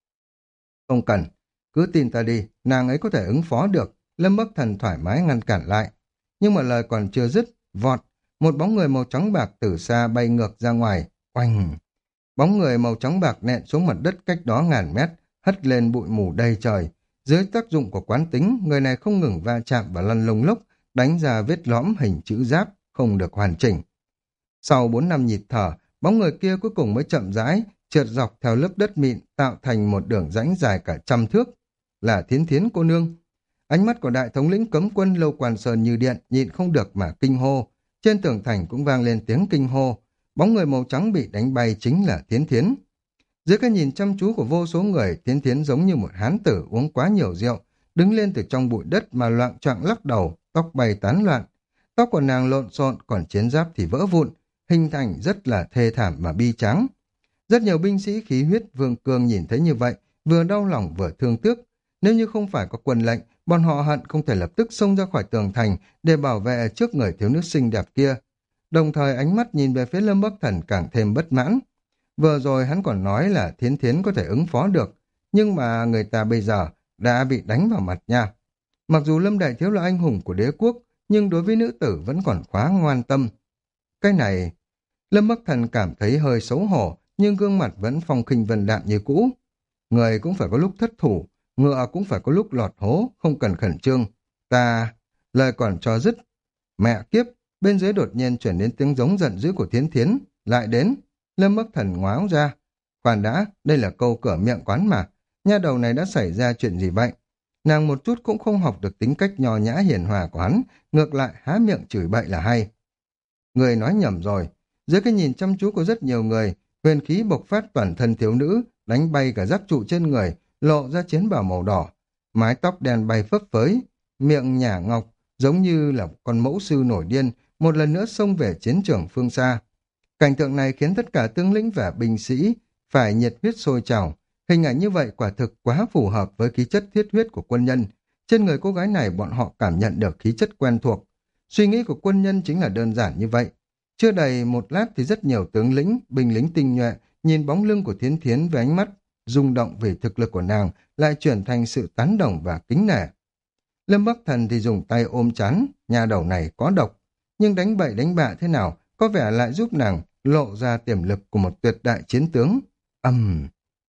Không cần, cứ tin ta đi, nàng ấy có thể ứng phó được. Lâm Bắc Thần thoải mái ngăn cản lại. Nhưng mà lời còn chưa dứt, vọt, một bóng người màu trắng bạc từ xa bay ngược ra ngoài, oanh. Bóng người màu trắng bạc nện xuống mặt đất cách đó ngàn mét, hất lên bụi mù đầy trời. Dưới tác dụng của quán tính, người này không ngừng va chạm và lăn lông lốc, đánh ra vết lõm hình chữ giáp, không được hoàn chỉnh. Sau bốn năm nhịp thở, bóng người kia cuối cùng mới chậm rãi, trượt dọc theo lớp đất mịn, tạo thành một đường rãnh dài cả trăm thước. Là Thiến Thiến cô nương. Ánh mắt của đại thống lĩnh cấm quân Lâu Quan Sơn như điện, nhịn không được mà kinh hô. Trên tường thành cũng vang lên tiếng kinh hô. Bóng người màu trắng bị đánh bay chính là Thiến Thiến. Dưới cái nhìn chăm chú của vô số người, Thiến Thiến giống như một hán tử uống quá nhiều rượu, đứng lên từ trong bụi đất mà loạng choạng lắc đầu, tóc bay tán loạn. Tóc của nàng lộn xộn, còn chiến giáp thì vỡ vụn, hình thành rất là thê thảm mà bi tráng. Rất nhiều binh sĩ khí huyết vương cương nhìn thấy như vậy, vừa đau lòng vừa thương tiếc. Nếu như không phải có quân lệnh, bọn họ hận không thể lập tức xông ra khỏi tường thành để bảo vệ trước người thiếu nữ xinh đẹp kia. Đồng thời ánh mắt nhìn về phía Lâm Bắc Thần càng thêm bất mãn. Vừa rồi hắn còn nói là Thiến Thiến có thể ứng phó được, nhưng mà người ta bây giờ đã bị đánh vào mặt nha. Mặc dù Lâm Đại Thiếu là anh hùng của đế quốc, nhưng đối với nữ tử vẫn còn quá ngoan tâm. Cái này, Lâm Bắc Thần cảm thấy hơi xấu hổ, nhưng gương mặt vẫn phong khinh vân đạm như cũ. Người cũng phải có lúc thất thủ, ngựa cũng phải có lúc lọt hố, không cần khẩn trương. Ta, lời còn cho dứt. Mẹ kiếp, bên dưới đột nhiên chuyển đến tiếng giống giận dữ của Thiến Thiến, lại đến. Lâm Bắc Thần ngoáo ra. Khoan đã, đây là câu cửa miệng quán mà. Nha đầu này đã xảy ra chuyện gì vậy? Nàng một chút cũng không học được tính cách nho nhã hiền hòa của hắn, ngược lại há miệng chửi bậy là hay. Người nói nhầm rồi. Dưới cái nhìn chăm chú của rất nhiều người, huyền khí bộc phát toàn thân thiếu nữ, đánh bay cả giáp trụ trên người, lộ ra chiến bào màu đỏ. Mái tóc đen bay phấp phới, miệng nhả ngọc, giống như là con mẫu sư nổi điên, một lần nữa xông về chiến trường phương xa. Cảnh tượng này khiến tất cả tướng lĩnh và binh sĩ phải nhiệt huyết sôi trào. Hình ảnh như vậy quả thực quá phù hợp với khí chất thiết huyết của quân nhân. Trên người cô gái này bọn họ cảm nhận được khí chất quen thuộc. Suy nghĩ của quân nhân chính là đơn giản như vậy. Chưa đầy một lát thì rất nhiều tướng lĩnh, binh lính tinh nhuệ nhìn bóng lưng của Thiến Thiến với ánh mắt rung động vì thực lực của nàng lại chuyển thành sự tán đồng và kính nể. Lâm Bắc Thần thì dùng tay ôm chán, nhà đầu này có độc, nhưng đánh bậy đánh bạ thế nào, có vẻ lại giúp nàng lộ ra tiềm lực của một tuyệt đại chiến tướng. Ầm.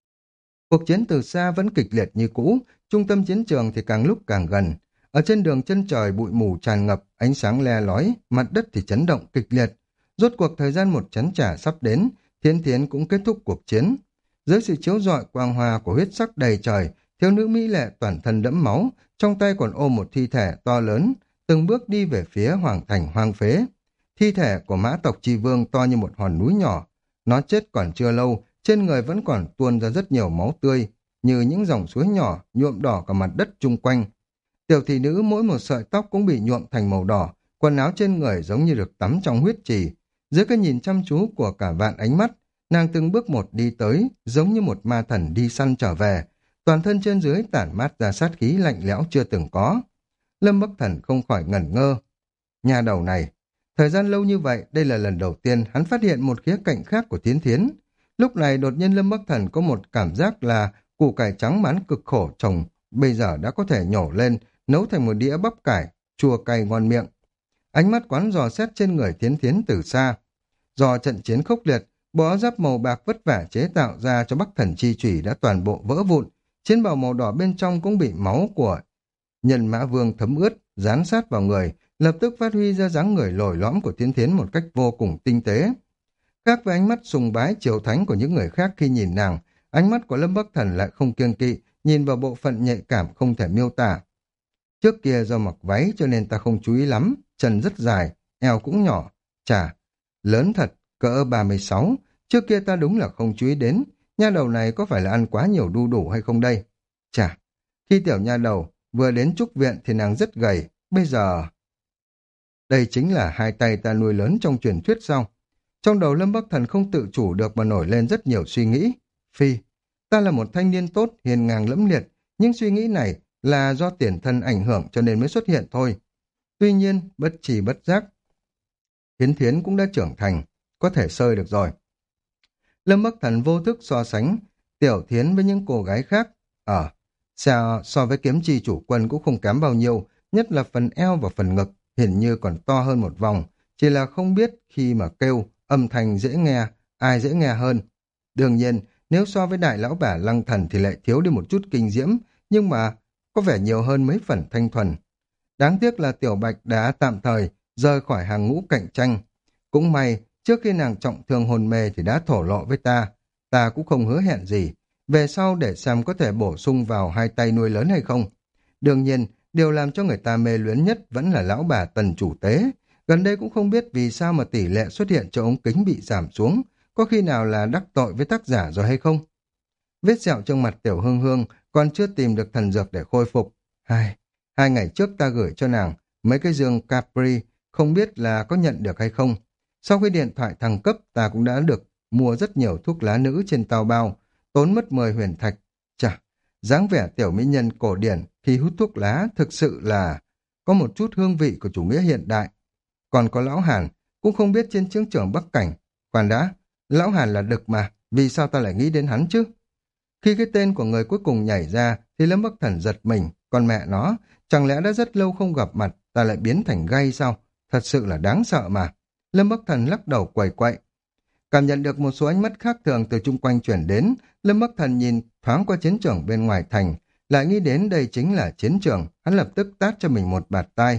Cuộc chiến từ xa vẫn kịch liệt như cũ, trung tâm chiến trường thì càng lúc càng gần. Ở trên đường chân trời bụi mù tràn ngập, ánh sáng le lói, mặt đất thì chấn động kịch liệt. Rốt cuộc thời gian một chấn trả sắp đến, Thiến Thiến cũng kết thúc cuộc chiến. Dưới sự chiếu rọi quang hoa của huyết sắc đầy trời, thiếu nữ mỹ lệ toàn thân đẫm máu, trong tay còn ôm một thi thể to lớn, từng bước đi về phía hoàng thành hoang phế. Thi thể của mã tộc tri vương to như một hòn núi nhỏ. Nó chết còn chưa lâu, trên người vẫn còn tuôn ra rất nhiều máu tươi, như những dòng suối nhỏ nhuộm đỏ cả mặt đất chung quanh. Tiểu thị nữ mỗi một sợi tóc cũng bị nhuộm thành màu đỏ, quần áo trên người giống như được tắm trong huyết trì. Dưới cái nhìn chăm chú của cả vạn ánh mắt, nàng từng bước một đi tới, giống như một ma thần đi săn trở về. Toàn thân trên dưới tản mát ra sát khí lạnh lẽo chưa từng có. Lâm Bắc Thần không khỏi ngẩn ngơ. Nhà đầu này, thời gian lâu như vậy, đây là lần đầu tiên hắn phát hiện một khía cạnh khác của Thiến Thiến. Lúc này đột nhiên Lâm Bắc Thần có một cảm giác là củ cải trắng mán cực khổ trồng bây giờ đã có thể nhổ lên, nấu thành một đĩa bắp cải, chua cay ngon miệng. Ánh mắt quán dò xét trên người Thiến Thiến từ xa. Do trận chiến khốc liệt, bộ áo giáp màu bạc vất vả chế tạo ra cho Bắc Thần chi chủy đã toàn bộ vỡ vụn, chiến bào màu đỏ bên trong cũng bị máu của Nhân Mã Vương thấm ướt, dán sát vào người, lập tức phát huy ra dáng người lồi lõm của Thiến Thiến một cách vô cùng tinh tế. Khác với ánh mắt sùng bái triều thánh của những người khác khi nhìn nàng, ánh mắt của Lâm Bắc Thần lại không kiêng kỵ, nhìn vào bộ phận nhạy cảm không thể miêu tả. Trước kia do mặc váy cho nên ta không chú ý lắm, chân rất dài, eo cũng nhỏ, chà, lớn thật, cỡ ba mươi sáu, trước kia ta đúng là không chú ý đến, nha đầu này có phải là ăn quá nhiều đu đủ hay không đây? Chà, khi tiểu nha đầu vừa đến trúc viện thì nàng rất gầy, bây giờ... Đây chính là hai tay ta nuôi lớn trong truyền thuyết sao? Trong đầu Lâm Bắc Thần không tự chủ được mà nổi lên rất nhiều suy nghĩ. Phi, ta là một thanh niên tốt, hiền ngang lẫm liệt, nhưng suy nghĩ này là do tiền thân ảnh hưởng cho nên mới xuất hiện thôi. Tuy nhiên, bất trì bất giác, Thiến Thiến cũng đã trưởng thành, có thể sơi được rồi. Lâm Bắc Thần vô thức so sánh Tiểu Thiến với những cô gái khác. Ở, so, so với kiếm chi chủ quân cũng không kém bao nhiêu, nhất là phần eo và phần ngực, hiển như còn to hơn một vòng, chỉ là không biết khi mà kêu, âm thanh dễ nghe, ai dễ nghe hơn. Đương nhiên, nếu so với đại lão bà Lăng Thần thì lại thiếu đi một chút kinh diễm, nhưng mà có vẻ nhiều hơn mấy phần thanh thuần. Đáng tiếc là Tiểu Bạch đã tạm thời rời khỏi hàng ngũ cạnh tranh. Cũng may, trước khi nàng trọng thương hôn mê thì đã thổ lộ với ta, ta cũng không hứa hẹn gì, về sau để xem có thể bổ sung vào hai tay nuôi lớn hay không. Đương nhiên, điều làm cho người ta mê luyến nhất vẫn là lão bà Tần chủ tế. Gần đây cũng không biết vì sao mà tỷ lệ xuất hiện cho ống kính bị giảm xuống, có khi nào là đắc tội với tác giả rồi hay không? Vết sẹo trong mặt Tiểu Hương Hương còn chưa tìm được thần dược để khôi phục. Hai, hai ngày trước ta gửi cho nàng mấy cái giường Capri, không biết là có nhận được hay không. Sau khi điện thoại thăng cấp, ta cũng đã được mua rất nhiều thuốc lá nữ trên tàu bao, tốn mất mười huyền thạch. Chà, dáng vẻ tiểu mỹ nhân cổ điển khi hút thuốc lá thực sự là có một chút hương vị của chủ nghĩa hiện đại. Còn có lão Hàn, cũng không biết trên chiến trường Bắc Cảnh. Khoan đã, lão Hàn là đực mà, vì sao ta lại nghĩ đến hắn chứ? Khi cái tên của người cuối cùng nhảy ra thì Lâm Bắc Thần giật mình, còn mẹ nó, chẳng lẽ đã rất lâu không gặp mặt, ta lại biến thành gay sao? Thật sự là đáng sợ mà. Lâm Bắc Thần lắc đầu quẩy quậy. Cảm nhận được một số ánh mắt khác thường từ chung quanh chuyển đến, Lâm Bắc Thần nhìn thoáng qua chiến trường bên ngoài thành, lại nghĩ đến đây chính là chiến trường, hắn lập tức tát cho mình một bạt tai.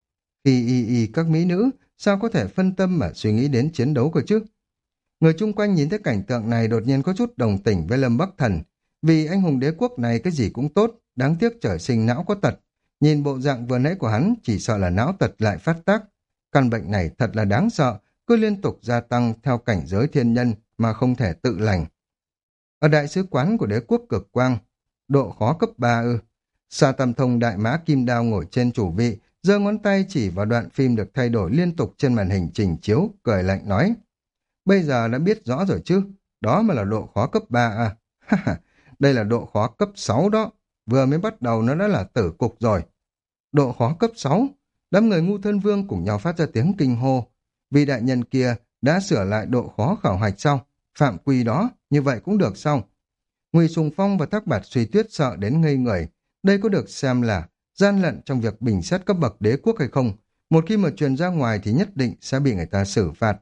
Y y y các mỹ nữ, sao có thể phân tâm mà suy nghĩ đến chiến đấu cơ chứ? Người chung quanh nhìn thấy cảnh tượng này đột nhiên có chút đồng tình với Lâm Bắc Thần, vì anh hùng đế quốc này cái gì cũng tốt, đáng tiếc trời sinh não có tật. Nhìn bộ dạng vừa nãy của hắn chỉ sợ là não tật lại phát tác. Căn bệnh này thật là đáng sợ, cứ liên tục gia tăng theo cảnh giới thiên nhân mà không thể tự lành. Ở đại sứ quán của đế quốc cực quang, độ khó cấp ba ư. Sa Tam Thông đại mã kim đao ngồi trên chủ vị, giơ ngón tay chỉ vào đoạn phim được thay đổi liên tục trên màn hình trình chiếu, cười lạnh nói. Bây giờ đã biết rõ rồi chứ, đó mà là độ khó cấp ba à. Đây là độ khó cấp sáu đó, vừa mới bắt đầu nó đã là tử cục rồi. Độ khó cấp sáu, đám người ngu thân vương cùng nhau phát ra tiếng kinh hô. vị đại nhân kia đã sửa lại độ khó khảo hạch sau. Phạm quy đó, như vậy cũng được sao? Ngụy Sùng Phong và Thác Bạt Suy Tuyết sợ đến ngây người. Đây có được xem là gian lận trong việc bình xét cấp bậc đế quốc hay không? Một khi mà truyền ra ngoài thì nhất định sẽ bị người ta xử phạt.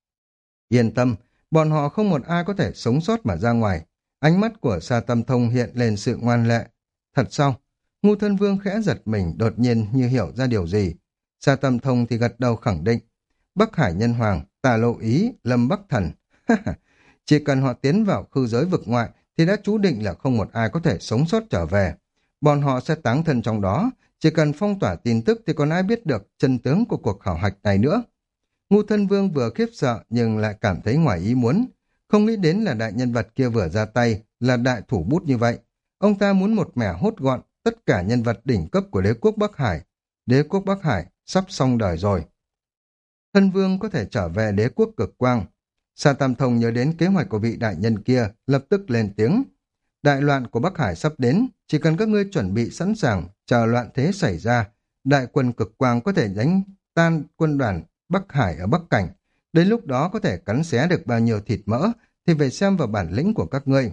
Yên tâm, bọn họ không một ai có thể sống sót mà ra ngoài. Ánh mắt của Sa Tâm Thông hiện lên sự ngoan lệ. Thật sao? Ngu Thân Vương khẽ giật mình, đột nhiên như hiểu ra điều gì. Sa Tâm Thông thì gật đầu khẳng định. Bắc Hải Nhân Hoàng, Tà Lộ Ý, Lâm Bắc Thần. Chỉ cần họ tiến vào khư giới vực ngoại thì đã chú định là không một ai có thể sống sót trở về. Bọn họ sẽ táng thân trong đó, chỉ cần phong tỏa tin tức thì còn ai biết được chân tướng của cuộc khảo hạch này nữa. Ngu Thân Vương vừa khiếp sợ nhưng lại cảm thấy ngoài ý muốn. Không nghĩ đến là đại nhân vật kia vừa ra tay là đại thủ bút như vậy. Ông ta muốn một mẻ hốt gọn tất cả nhân vật đỉnh cấp của đế quốc Bắc Hải. Đế quốc Bắc Hải sắp xong đời rồi. Thân Vương có thể trở về đế quốc Cực Quang. Sa Tam Thông nhớ đến kế hoạch của vị đại nhân kia, lập tức lên tiếng. Đại loạn của Bắc Hải sắp đến, chỉ cần các ngươi chuẩn bị sẵn sàng, chờ loạn thế xảy ra, đại quân Cực Quang có thể đánh tan quân đoàn Bắc Hải ở Bắc Cảnh. Đến lúc đó có thể cắn xé được bao nhiêu thịt mỡ, thì phải xem vào bản lĩnh của các ngươi.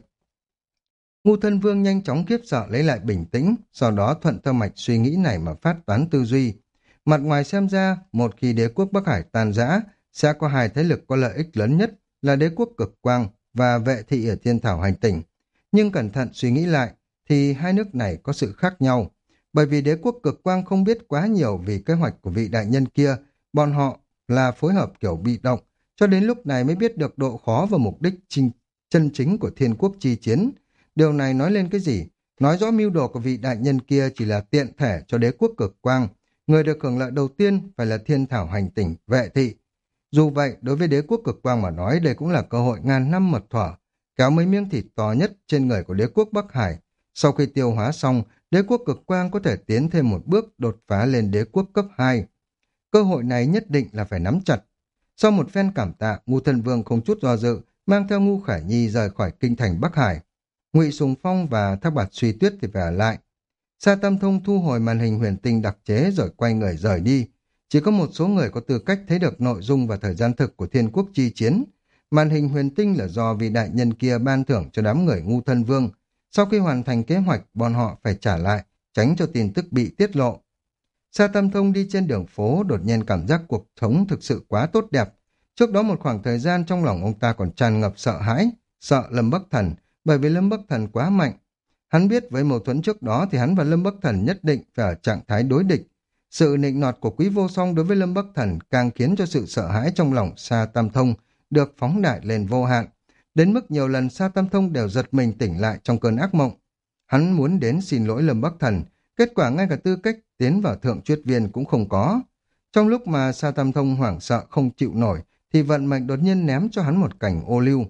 Ngu Thân Vương nhanh chóng khiếp sợ lấy lại bình tĩnh, sau đó thuận theo mạch suy nghĩ này mà phát toán tư duy. Mặt ngoài xem ra, một khi đế quốc Bắc Hải tan rã, sẽ có hai thế lực có lợi ích lớn nhất là đế quốc Cực Quang và vệ thị ở Thiên Thảo Hành Tinh. Nhưng cẩn thận suy nghĩ lại, thì hai nước này có sự khác nhau. Bởi vì đế quốc Cực Quang không biết quá nhiều vì kế hoạch của vị đại nhân kia, bọn họ là phối hợp kiểu bị động, cho đến lúc này mới biết được độ khó và mục đích chinh, chân chính của thiên quốc chi chiến. Điều này nói lên cái gì? Nói rõ mưu đồ của vị đại nhân kia chỉ là tiện thể cho đế quốc Cực Quang. Người được hưởng lợi đầu tiên phải là Thiên Thảo Hành Tinh, vệ thị. Dù vậy, đối với đế quốc Cực Quang mà nói, đây cũng là cơ hội ngàn năm mật thuở, kéo mấy miếng thịt to nhất trên người của đế quốc Bắc Hải. Sau khi tiêu hóa xong, đế quốc Cực Quang có thể tiến thêm một bước đột phá lên đế quốc cấp hai. Cơ hội này nhất định là phải nắm chặt. Sau một phen cảm tạ, Ngu Thân Vương không chút do dự, mang theo Ngu Khải Nhi rời khỏi kinh thành Bắc Hải. Ngụy Sùng Phong và Thác Bạt Suy Tuyết thì về ở lại. Sa Tam Thông thu hồi màn hình huyền tinh đặc chế rồi quay người rời đi. Chỉ có một số người có tư cách thấy được nội dung và thời gian thực của thiên quốc chi chiến. Màn hình huyền tinh là do vị đại nhân kia ban thưởng cho đám người Ngu Thân Vương. Sau khi hoàn thành kế hoạch, bọn họ phải trả lại, tránh cho tin tức bị tiết lộ. Sa Tam Thông đi trên đường phố đột nhiên cảm giác cuộc sống thực sự quá tốt đẹp. Trước đó một khoảng thời gian trong lòng ông ta còn tràn ngập sợ hãi, sợ Lâm Bắc Thần, bởi vì Lâm Bắc Thần quá mạnh. Hắn biết với mâu thuẫn trước đó thì hắn và Lâm Bắc Thần nhất định phải ở trạng thái đối địch. Sự nịnh nọt của Quý Vô Song đối với Lâm Bắc Thần càng khiến cho sự sợ hãi trong lòng Sa Tam Thông được phóng đại lên vô hạn. Đến mức nhiều lần Sa Tam Thông đều giật mình tỉnh lại trong cơn ác mộng. Hắn muốn đến xin lỗi Lâm Bắc Thần, kết quả ngay cả tư cách tiến vào thượng chuyết viên cũng không có. Trong lúc mà Sa Tam Thông hoảng sợ không chịu nổi, thì vận mệnh đột nhiên ném cho hắn một cảnh ô liu.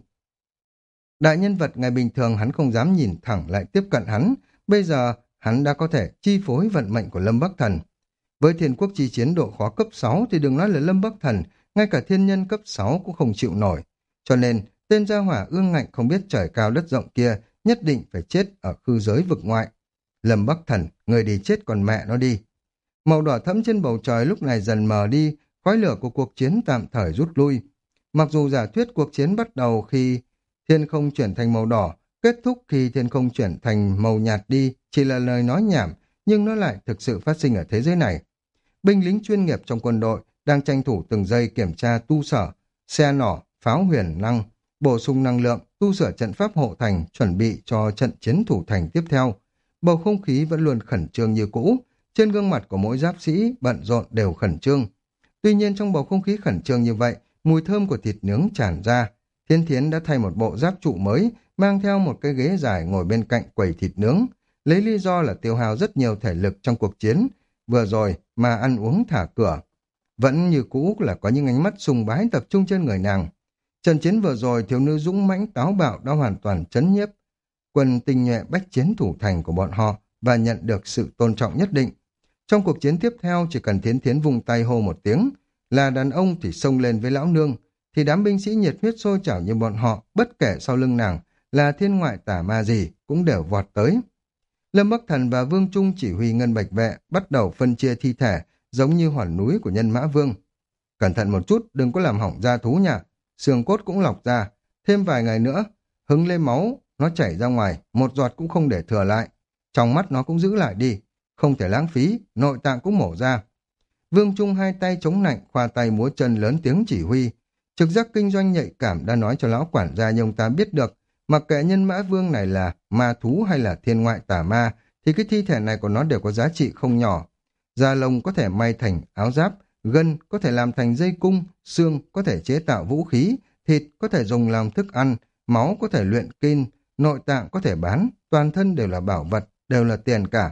Đại nhân vật ngày bình thường hắn không dám nhìn thẳng lại tiếp cận hắn, bây giờ hắn đã có thể chi phối vận mệnh của Lâm Bắc Thần. Với thiên quốc chi chiến độ khó cấp sáu thì đừng nói là Lâm Bắc Thần, ngay cả thiên nhân cấp sáu cũng không chịu nổi. Cho nên, tên gia hỏa ương ngạnh không biết trời cao đất rộng kia nhất định phải chết ở khư giới vực ngoại. Lâm Bắc Thần, người đi chết còn mẹ nó đi. Màu đỏ thẫm trên bầu trời lúc này dần mờ đi, khói lửa của cuộc chiến tạm thời rút lui. Mặc dù giả thuyết cuộc chiến bắt đầu khi thiên không chuyển thành màu đỏ, kết thúc khi thiên không chuyển thành màu nhạt đi, chỉ là lời nói nhảm, nhưng nó lại thực sự phát sinh ở thế giới này. Binh lính chuyên nghiệp trong quân đội đang tranh thủ từng giây kiểm tra tu sở, xe nỏ, pháo huyền năng, bổ sung năng lượng, tu sửa trận pháp hộ thành, chuẩn bị cho trận chiến thủ thành tiếp theo. Bầu không khí vẫn luôn khẩn trương như cũ, trên gương mặt của mỗi giáp sĩ bận rộn đều khẩn trương. Tuy nhiên trong bầu không khí khẩn trương như vậy, mùi thơm của thịt nướng tràn ra. Thiên Thiến đã thay một bộ giáp trụ mới, mang theo một cái ghế dài ngồi bên cạnh quầy thịt nướng, lấy lý do là tiêu hao rất nhiều thể lực trong cuộc chiến, vừa rồi mà ăn uống thả cửa. Vẫn như cũ là có những ánh mắt sùng bái tập trung trên người nàng. Trận chiến vừa rồi, thiếu nữ dũng mãnh táo bạo đã hoàn toàn chấn nhiếp quân tinh nhuệ bách chiến thủ thành của bọn họ và nhận được sự tôn trọng nhất định. Trong cuộc chiến tiếp theo, chỉ cần Thiến Thiến vung tay hô một tiếng, là đàn ông thì xông lên với lão nương, thì đám binh sĩ nhiệt huyết sôi trào như bọn họ, bất kể sau lưng nàng là thiên ngoại tả ma gì, cũng đều vọt tới. Lâm Bắc Thần và Vương Trung chỉ huy Ngân Bạch Vệ bắt đầu phân chia thi thể, giống như hòn núi của Nhân Mã Vương. cẩn thận một chút, đừng có làm hỏng da thú nha. Xương cốt cũng lọc ra, thêm vài ngày nữa, hứng lên máu, nó chảy ra ngoài, một giọt cũng không để thừa lại. Trong mắt nó cũng giữ lại đi, không thể lãng phí, nội tạng cũng mổ ra. Vương Trung hai tay chống nạnh, khoa tay múa chân lớn tiếng chỉ huy. Trực giác kinh doanh nhạy cảm đã nói cho lão quản gia như ông ta biết được, mặc kệ nhân mã vương này là ma thú hay là thiên ngoại tà ma, thì cái thi thể này của nó đều có giá trị không nhỏ. Da lông có thể may thành áo giáp, gân có thể làm thành dây cung, xương có thể chế tạo vũ khí, thịt có thể dùng làm thức ăn, máu có thể luyện kim, nội tạng có thể bán, toàn thân đều là bảo vật, đều là tiền cả.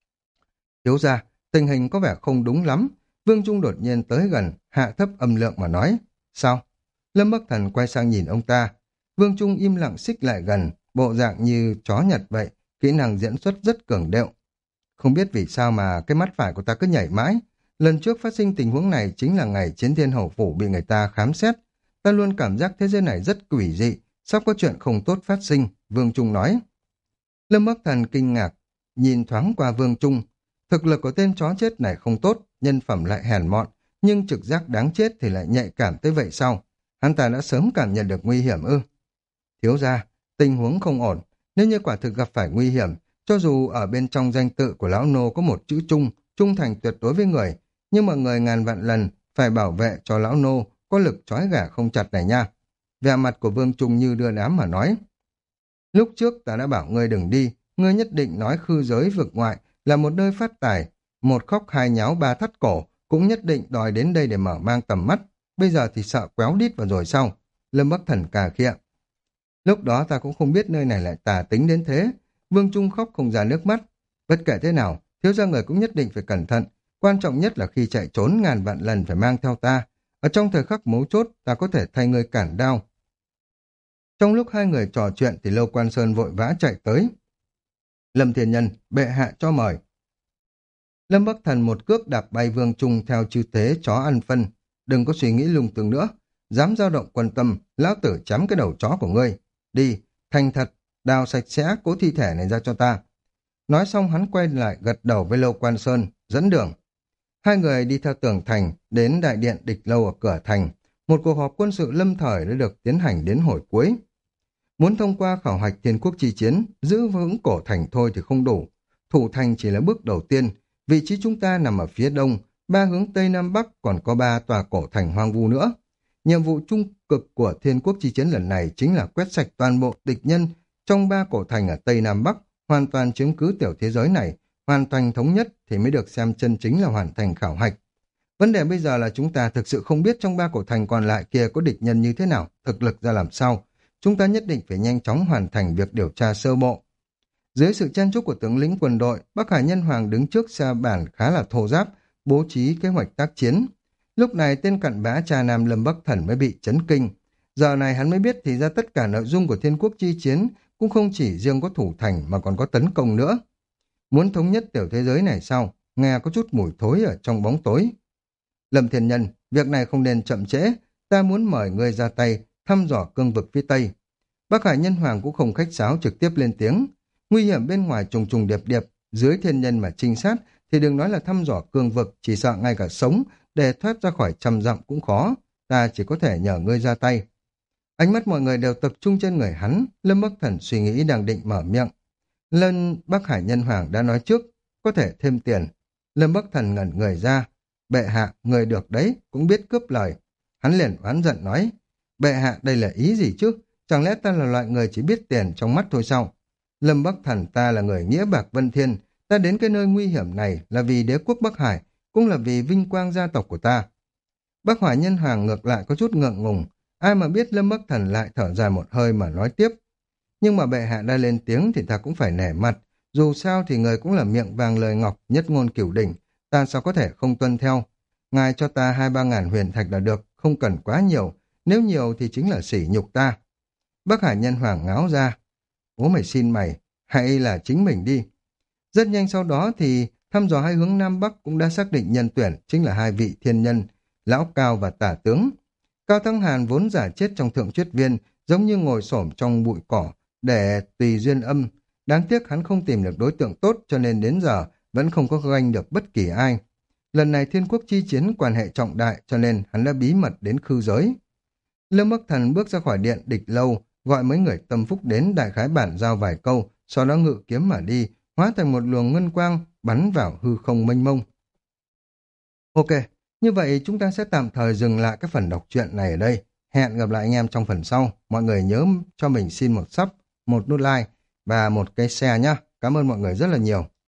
Thiếu gia, tình hình có vẻ không đúng lắm. Vương Trung đột nhiên tới gần, hạ thấp âm lượng mà nói. Sao? Lâm Bắc Thần quay sang nhìn ông ta. Vương Trung im lặng xích lại gần, bộ dạng như chó Nhật vậy, kỹ năng diễn xuất rất cường điệu. Không biết vì sao mà cái mắt phải của ta cứ nhảy mãi. Lần trước phát sinh tình huống này chính là ngày Chiến Thiên Hầu Phủ bị người ta khám xét. Ta luôn cảm giác thế giới này rất quỷ dị, sắp có chuyện không tốt phát sinh, Vương Trung nói. Lâm Bắc Thần kinh ngạc, nhìn thoáng qua Vương Trung. Thực lực của tên chó chết này không tốt, nhân phẩm lại hèn mọn, nhưng trực giác đáng chết thì lại nhạy cảm tới vậy sao? Hắn ta đã sớm cảm nhận được nguy hiểm ư? Thiếu gia, tình huống không ổn, nếu như quả thực gặp phải nguy hiểm, cho dù ở bên trong danh tự của lão nô có một chữ trung, trung thành tuyệt đối với người, nhưng mà người ngàn vạn lần phải bảo vệ cho lão nô có lực trói gà không chặt này nha. Vẻ mặt của Vương Trung như đưa đám mà nói. Lúc trước ta đã bảo ngươi đừng đi, ngươi nhất định nói khư giới vực ngoại là một nơi phát tài, một khóc hai nháo ba thắt cổ, cũng nhất định đòi đến đây để mở mang tầm mắt, bây giờ thì sợ quéo đít vào rồi sao? Lâm Bắc Thần cà khịa. Lúc đó ta cũng không biết nơi này lại tà tính đến thế. Vương Trung khóc không ra nước mắt. Bất kể thế nào, thiếu gia người cũng nhất định phải cẩn thận, quan trọng nhất là khi chạy trốn ngàn vạn lần phải mang theo ta. Ở trong thời khắc mấu chốt, ta có thể thay người cản đao. Trong lúc hai người trò chuyện thì Lâu Quan Sơn vội vã chạy tới. Lâm Thiên Nhân, bệ hạ cho mời. Lâm Bắc Thần một cước đạp bay Vương Trung theo chư thế chó ăn phân. Đừng có suy nghĩ lung tung nữa. Dám dao động quan tâm, lão tử chấm cái đầu chó của ngươi. Đi, thành thật, đào sạch sẽ cố thi thể này ra cho ta. Nói xong hắn quay lại gật đầu với Lâu Quan Sơn, dẫn đường. Hai người đi theo tường thành, đến đại điện địch lâu ở cửa thành. Một cuộc họp quân sự lâm thời đã được tiến hành đến hồi cuối. Muốn thông qua khảo hạch thiên quốc chi chiến, giữ vững cổ thành thôi thì không đủ. Thủ thành chỉ là bước đầu tiên. Vị trí chúng ta nằm ở phía đông, ba hướng tây nam bắc còn có ba tòa cổ thành hoang vu nữa. Nhiệm vụ trung cực của thiên quốc chi chiến lần này chính là quét sạch toàn bộ địch nhân trong ba cổ thành ở tây nam bắc, hoàn toàn chiếm cứ tiểu thế giới này, hoàn toàn thống nhất thì mới được xem chân chính là hoàn thành khảo hạch. Vấn đề bây giờ là chúng ta thực sự không biết trong ba cổ thành còn lại kia có địch nhân như thế nào, thực lực ra làm sao. Chúng ta nhất định phải nhanh chóng hoàn thành việc điều tra sơ bộ. Dưới sự chen chúc của tướng lĩnh quân đội, Bắc Hải Nhân Hoàng đứng trước xa bản khá là thô ráp, bố trí kế hoạch tác chiến. Lúc này tên cặn bã cha nam Lâm Bắc Thần mới bị chấn kinh. Giờ này hắn mới biết thì ra tất cả nội dung của thiên quốc chi chiến cũng không chỉ riêng có thủ thành mà còn có tấn công nữa. Muốn thống nhất tiểu thế giới này sao? Nghe có chút mùi thối ở trong bóng tối. Lâm Thiên Nhân, việc này không nên chậm trễ, ta muốn mời ngươi ra tay, thăm dò cương vực phía Tây. Bắc Hải Nhân Hoàng cũng không khách sáo trực tiếp lên tiếng. Nguy hiểm bên ngoài trùng trùng điệp điệp, dưới thiên nhân mà trinh sát thì đừng nói là thăm dò cương vực, chỉ sợ ngay cả sống để thoát ra khỏi trăm dặm cũng khó, ta chỉ có thể nhờ ngươi ra tay. Ánh mắt mọi người đều tập trung trên người hắn, Lâm Bắc Thần suy nghĩ đang định mở miệng. Lần Bắc Hải Nhân Hoàng đã nói trước, có thể thêm tiền. Lâm Bắc Thần ngẩn người ra, bệ hạ, người được đấy, cũng biết cướp lời. Hắn liền oán giận nói, bệ hạ đây là ý gì chứ, chẳng lẽ ta là loại người chỉ biết tiền trong mắt thôi sao? Lâm Bắc Thần ta là người nghĩa bạc vân thiên, ta đến cái nơi nguy hiểm này là vì đế quốc Bắc Hải, cũng là vì vinh quang gia tộc của ta. Bắc Hải Nhân Hoàng ngược lại có chút ngượng ngùng, ai mà biết Lâm Bắc Thần lại thở dài một hơi mà nói tiếp. Nhưng mà bệ hạ đã lên tiếng thì ta cũng phải nể mặt, dù sao thì người cũng là miệng vàng lời ngọc, nhất ngôn cửu đỉnh, ta sao có thể không tuân theo. Ngài cho ta hai ba ngàn huyền thạch là được, không cần quá nhiều, nếu nhiều thì chính là sỉ nhục ta. Bắc Hải Nhân Hoàng ngáo ra, bố mày xin mày, hay là chính mình đi. Rất nhanh sau đó thì thăm dò hai hướng Nam Bắc cũng đã xác định nhân tuyển chính là hai vị thiên nhân, Lão Cao và Tả Tướng. Cao Thăng Hàn vốn giả chết trong thượng truyết viên, giống như ngồi xổm trong bụi cỏ để tùy duyên âm. Đáng tiếc hắn không tìm được đối tượng tốt cho nên đến giờ vẫn không có ganh được bất kỳ ai. Lần này thiên quốc chi chiến quan hệ trọng đại cho nên hắn đã bí mật đến khư giới. Lâm Bắc Thần bước ra khỏi điện địch lâu, gọi mấy người tâm phúc đến đại khái bản giao vài câu, sau đó ngự kiếm mà đi, hóa thành một luồng ngân quang bắn vào hư không mênh mông. Ok, như vậy chúng ta sẽ tạm thời dừng lại cái phần đọc truyện này ở đây. Hẹn gặp lại anh em trong phần sau. Mọi người nhớ cho mình xin một sub, một nút like và một cái share nhé. Cảm ơn mọi người rất là nhiều.